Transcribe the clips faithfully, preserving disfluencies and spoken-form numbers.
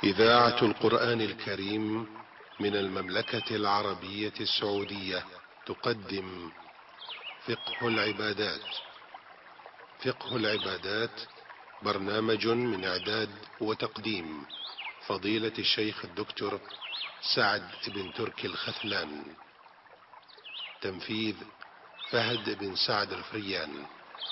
إذاعة القرآن الكريم من المملكة العربية السعودية تقدم فقه العبادات. فقه العبادات برنامج من إعداد وتقديم فضيلة الشيخ الدكتور سعد بن تركي الخثلان. تنفيذ فهد بن سعد الفريان.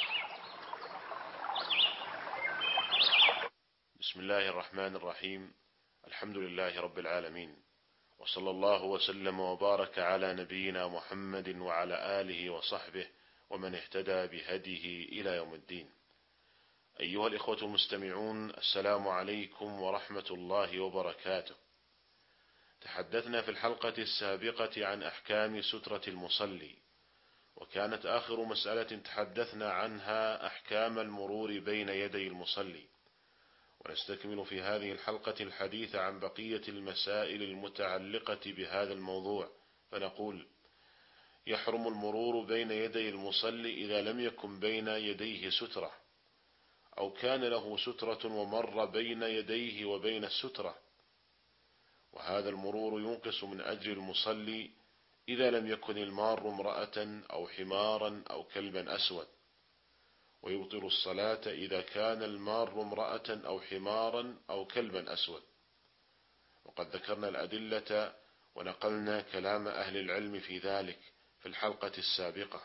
بسم الله الرحمن الرحيم. الحمد لله رب العالمين، وصلى الله وسلم وبارك على نبينا محمد وعلى آله وصحبه ومن اهتدى بهديه إلى يوم الدين. أيها الإخوة المستمعون، السلام عليكم ورحمة الله وبركاته. تحدثنا في الحلقة السابقة عن أحكام سترة المصلي، وكانت آخر مسألة تحدثنا عنها أحكام المرور بين يدي المصلي، ونستكمل في هذه الحلقة الحديث عن بقية المسائل المتعلقة بهذا الموضوع، فنقول: يحرم المرور بين يدي المصلي إذا لم يكن بين يديه سترة، أو كان له سترة ومر بين يديه وبين السترة، وهذا المرور ينقص من أجر المصلي إذا لم يكن المار امرأة أو حمارا أو كلبا أسود، ويبطل الصلاة إذا كان المار امرأة أو حمارا أو كلبا أسود. وقد ذكرنا الأدلة ونقلنا كلام أهل العلم في ذلك في الحلقة السابقة.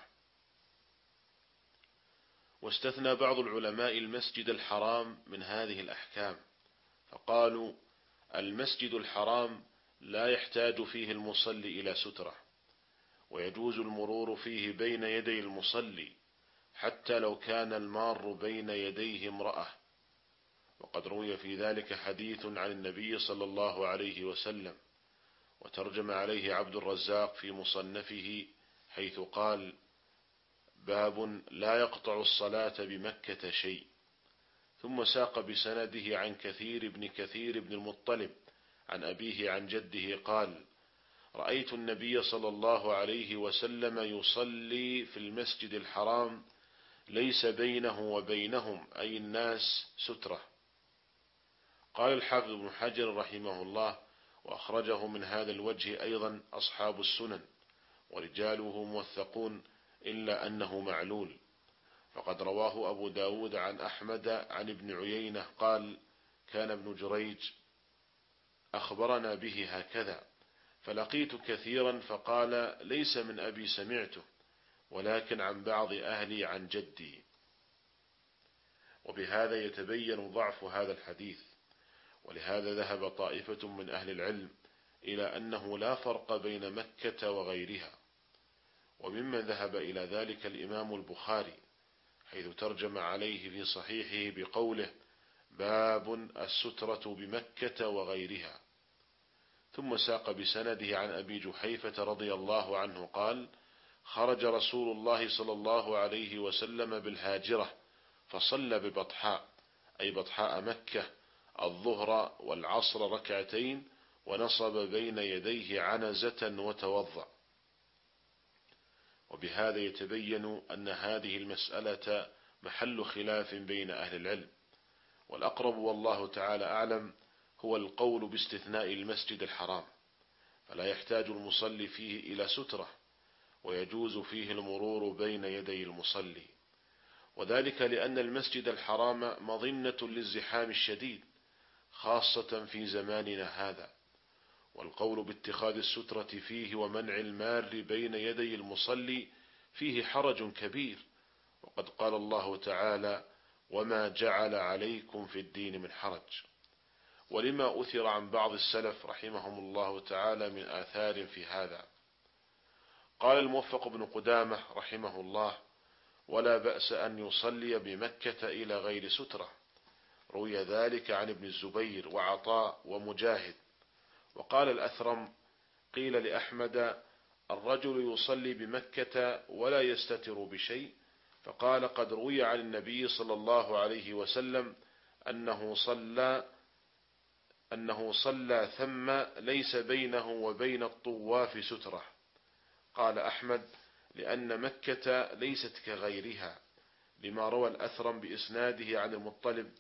واستثنى بعض العلماء المسجد الحرام من هذه الأحكام، فقالوا: المسجد الحرام لا يحتاج فيه المصلي إلى سترة، ويجوز المرور فيه بين يدي المصلي حتى لو كان المار بين يديه امرأة. وقد روي في ذلك حديث عن النبي صلى الله عليه وسلم، وترجم عليه عبد الرزاق في مصنفه حيث قال: باب لا يقطع الصلاة بمكة شيء. ثم ساق بسنده عن كثير بن كثير بن المطلب عن أبيه عن جده قال: رأيت النبي صلى الله عليه وسلم يصلي في المسجد الحرام ليس بينه وبينهم أي الناس سترة. قال الحافظ ابن حجر رحمه الله: وأخرجه من هذا الوجه أيضا أصحاب السنن، ورجاله موثقون إلا أنه معلول. فقد رواه أبو داود عن أحمد عن ابن عيينة قال: كان ابن جريج أخبرنا به هكذا، فلقيت كثيرا فقال: ليس من أبي سمعته، ولكن عن بعض أهلي عن جدي. وبهذا يتبين ضعف هذا الحديث، ولهذا ذهب طائفة من أهل العلم إلى أنه لا فرق بين مكة وغيرها. وممن ذهب إلى ذلك الإمام البخاري، حيث ترجم عليه في صحيحه بقوله: باب السترة بمكة وغيرها. ثم ساق بسنده عن أبي جحيفة رضي الله عنه قال: خرج رسول الله صلى الله عليه وسلم بالهاجرة فصلى ببطحاء أي بطحاء مكة الظهر والعصر ركعتين، ونصب بين يديه عنزة وتوضأ. وبهذا يتبين أن هذه المسألة محل خلاف بين أهل العلم، والأقرب والله تعالى أعلم هو القول باستثناء المسجد الحرام، فلا يحتاج المصلي فيه إلى سترة، ويجوز فيه المرور بين يدي المصلي، وذلك لأن المسجد الحرام مظنة للزحام الشديد خاصة في زماننا هذا. والقول باتخاذ السترة فيه ومنع المار بين يدي المصلي فيه حرج كبير، وقد قال الله تعالى: وما جعل عليكم في الدين من حرج. ولما أثر عن بعض السلف رحمهم الله تعالى من آثار في هذا. قال الموفق بن قدامة رحمه الله: ولا بأس أن يصلي بمكة إلى غير سترة. روي ذلك عن ابن الزبير وعطاء ومجاهد. وقال الأثرم: قيل لأحمد: الرجل يصلي بمكة ولا يستتر بشيء، فقال: قد روي عن النبي صلى الله عليه وسلم أنه صلى أنه صلى ثم ليس بينه وبين الطواف سترة. قال أحمد: لأن مكة ليست كغيرها، لما روى الأثرم بإسناده عن المطلب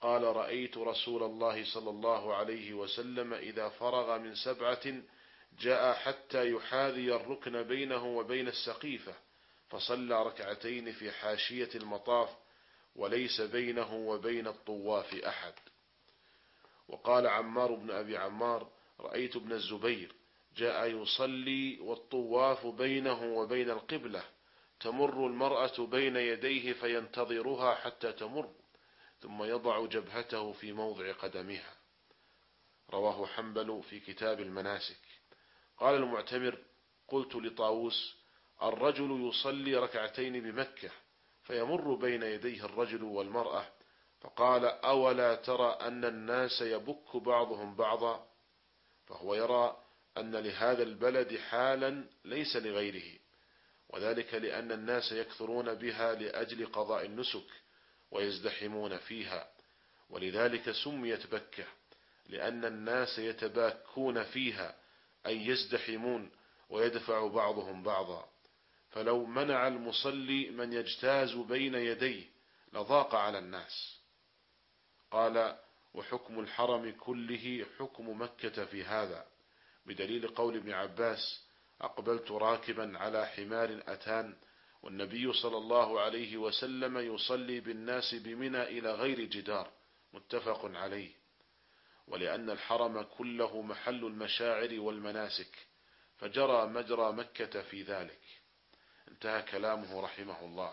قال: رأيت رسول الله صلى الله عليه وسلم إذا فرغ من سبعة جاء حتى يحاذي الركن بينه وبين السقيفة، فصلى ركعتين في حاشية المطاف وليس بينه وبين الطواف أحد. وقال عمار بن أبي عمار: رأيت ابن الزبير جاء يصلي والطواف بينه وبين القبلة، تمر المرأة بين يديه فينتظرها حتى تمر، ثم يضع جبهته في موضع قدمها. رواه حنبل في كتاب المناسك. قال المعتمر: قلت لطاووس: الرجل يصلي ركعتين بمكة فيمر بين يديه الرجل والمرأة، فقال: أولا ترى أن الناس يبك بعضهم بعضا؟ فهو يرى أن لهذا البلد حالا ليس لغيره، وذلك لأن الناس يكثرون بها لأجل قضاء النسك ويزدحمون فيها، ولذلك سميت بكة، لأن الناس يتباكون فيها أي يزدحمون ويدفع بعضهم بعضا. فلو منع المصلي من يجتاز بين يديه لضاق على الناس. قال: وحكم الحرم كله حكم مكة في هذا، بدليل قول ابن عباس: أقبلت راكبا على حمار أتان، والنبي صلى الله عليه وسلم يصلي بالناس بمنى إلى غير جدار، متفق عليه. ولأن الحرم كله محل المشاعر والمناسك، فجرى مجرى مكة في ذلك. انتهى كلامه رحمه الله.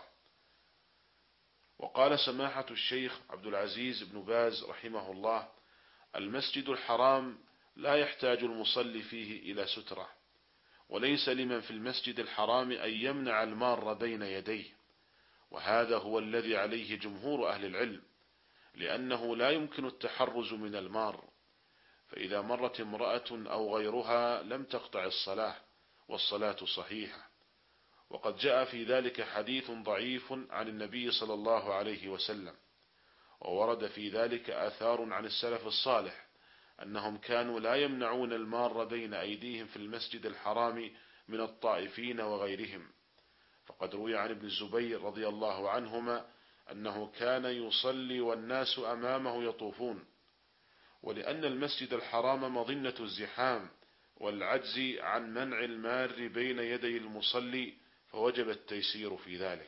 وقال سماحة الشيخ عبد العزيز بن باز رحمه الله: المسجد الحرام لا يحتاج المصلي فيه إلى سترة، وليس لمن في المسجد الحرام أن يمنع المار بين يديه، وهذا هو الذي عليه جمهور أهل العلم، لأنه لا يمكن التحرز من المار، فإذا مرت امرأة أو غيرها لم تقطع الصلاة والصلاة صحيحة. وقد جاء في ذلك حديث ضعيف عن النبي صلى الله عليه وسلم، وورد في ذلك آثار عن السلف الصالح أنهم كانوا لا يمنعون المار بين أيديهم في المسجد الحرام من الطائفين وغيرهم. فقد روي عن ابن الزبير رضي الله عنهما أنه كان يصلي والناس أمامه يطوفون، ولأن المسجد الحرام مظنة الزحام والعجز عن منع المار بين يدي المصلي، فوجب التيسير في ذلك.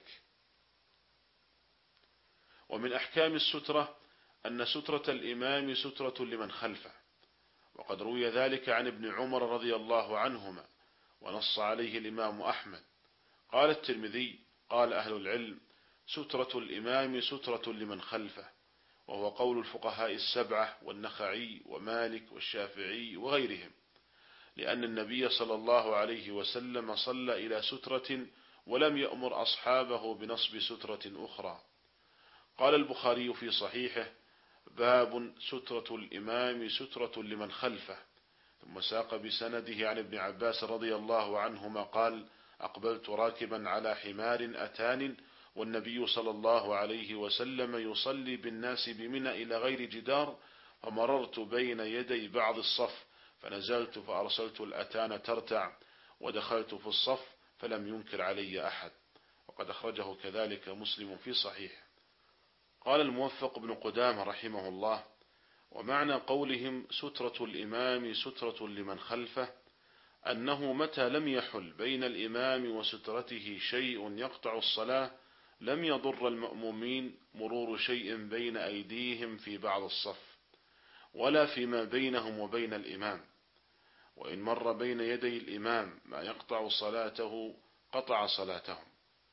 ومن أحكام السترة أن سترة الإمام سترة لمن خلفه، وقد روي ذلك عن ابن عمر رضي الله عنهما، ونص عليه الإمام أحمد. قال الترمذي: قال أهل العلم: سترة الإمام سترة لمن خلفه، وهو قول الفقهاء السبعة والنخعي ومالك والشافعي وغيرهم، لأن النبي صلى الله عليه وسلم صلى إلى سترة ولم يأمر أصحابه بنصب سترة أخرى. قال البخاري في صحيحه: باب سترة الإمام سترة لمن خلفه، ثم ساق بسنده عن ابن عباس رضي الله عنهما قال: أقبلت راكبا على حمار أتان، والنبي صلى الله عليه وسلم يصلي بالناس بمنى إلى غير جدار، فمررت بين يدي بعض الصف فنزلت فأرسلت الأتان ترتع، ودخلت في الصف فلم ينكر علي أحد. وقد أخرجه كذلك مسلم في صحيح. قال الموفق بن قدامة رحمه الله: ومعنى قولهم سترة الإمام سترة لمن خلفه أنه متى لم يحل بين الإمام وسترته شيء يقطع الصلاة لم يضر المأمومين مرور شيء بين أيديهم في بعض الصف، ولا فيما بينهم وبين الإمام، وإن مر بين يدي الإمام ما يقطع صلاته قطع صلاتهم.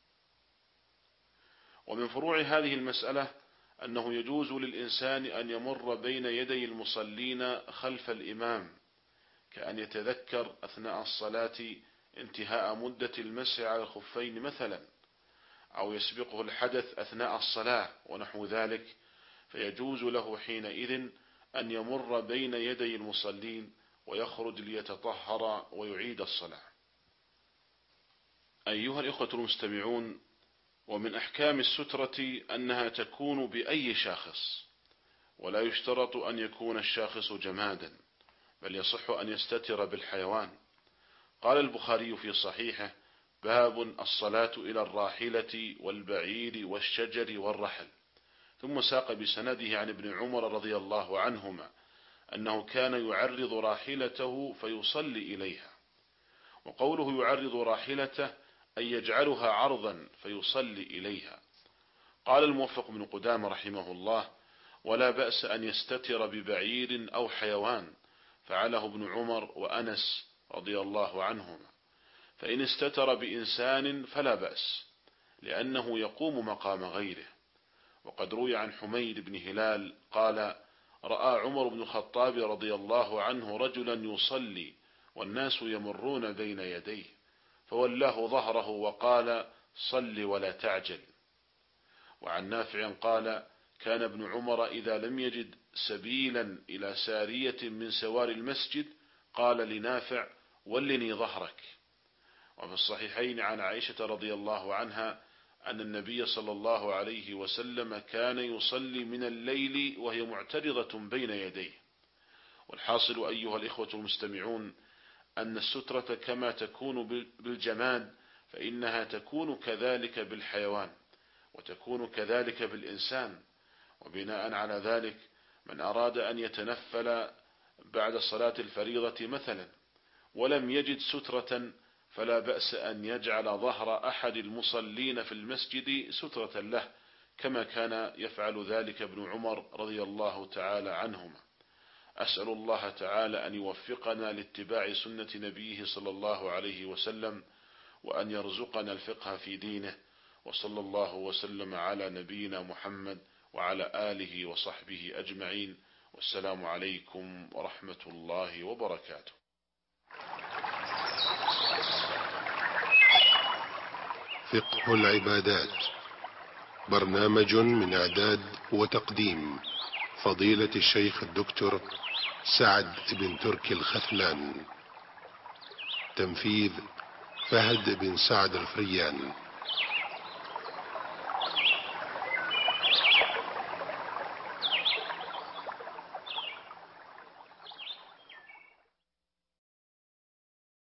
ومن فروع هذه المسألة أنه يجوز للإنسان أن يمر بين يدي المصلين خلف الإمام، كأن يتذكر أثناء الصلاة انتهاء مدة المسح على الخفين مثلا، أو يسبقه الحدث أثناء الصلاة ونحو ذلك، فيجوز له حينئذ أن يمر بين يدي المصلين ويخرج ليتطهر ويعيد الصلاة. أيها الإخوة المستمعون، ومن أحكام السترة أنها تكون بأي شاخص، ولا يشترط أن يكون الشاخص جمادا، بل يصح أن يستتر بالحيوان. قال البخاري في صحيحه: باب الصلاة إلى الراحلة والبعير والشجر والرحل. ثم ساق بسنده عن ابن عمر رضي الله عنهما أنه كان يعرض راحلته فيصلي إليها. وقوله يعرض راحلته أن يجعلها عرضا فيصلي إليها. قال الموفق بن قدامة رحمه الله: ولا بأس أن يستتر ببعير أو حيوان، فعله ابن عمر وأنس رضي الله عنهما. فإن استتر بإنسان فلا بأس، لأنه يقوم مقام غيره. وقد روي عن حميد بن هلال قال: رأى عمر بن الخطاب رضي الله عنه رجلا يصلي والناس يمرون بين يديه، فولاه ظهره وقال: صل ولا تعجل. وعن نافع قال: كان ابن عمر إذا لم يجد سبيلا إلى سارية من سوار المسجد قال لنافع: ولني ظهرك. وفي الصحيحين عن عائشة رضي الله عنها أن النبي صلى الله عليه وسلم كان يصلي من الليل وهي معترضة بين يديه. والحاصل أيها الإخوة المستمعون أن السترة كما تكون بالجماد فإنها تكون كذلك بالحيوان، وتكون كذلك بالإنسان. وبناء على ذلك من أراد أن يتنفل بعد صلاة الفريضة مثلا ولم يجد سترة فلا بأس أن يجعل ظهر أحد المصلين في المسجد سترة له، كما كان يفعل ذلك ابن عمر رضي الله تعالى عنهما. أسأل الله تعالى أن يوفقنا لاتباع سنة نبيه صلى الله عليه وسلم، وأن يرزقنا الفقه في دينه. وصلى الله وسلم على نبينا محمد وعلى آله وصحبه أجمعين، والسلام عليكم ورحمة الله وبركاته. فقه العبادات، برنامج من إعداد وتقديم فضيلة الشيخ الدكتور سعد بن تركي الخثلان، تنفيذ فهد بن سعد الفريان.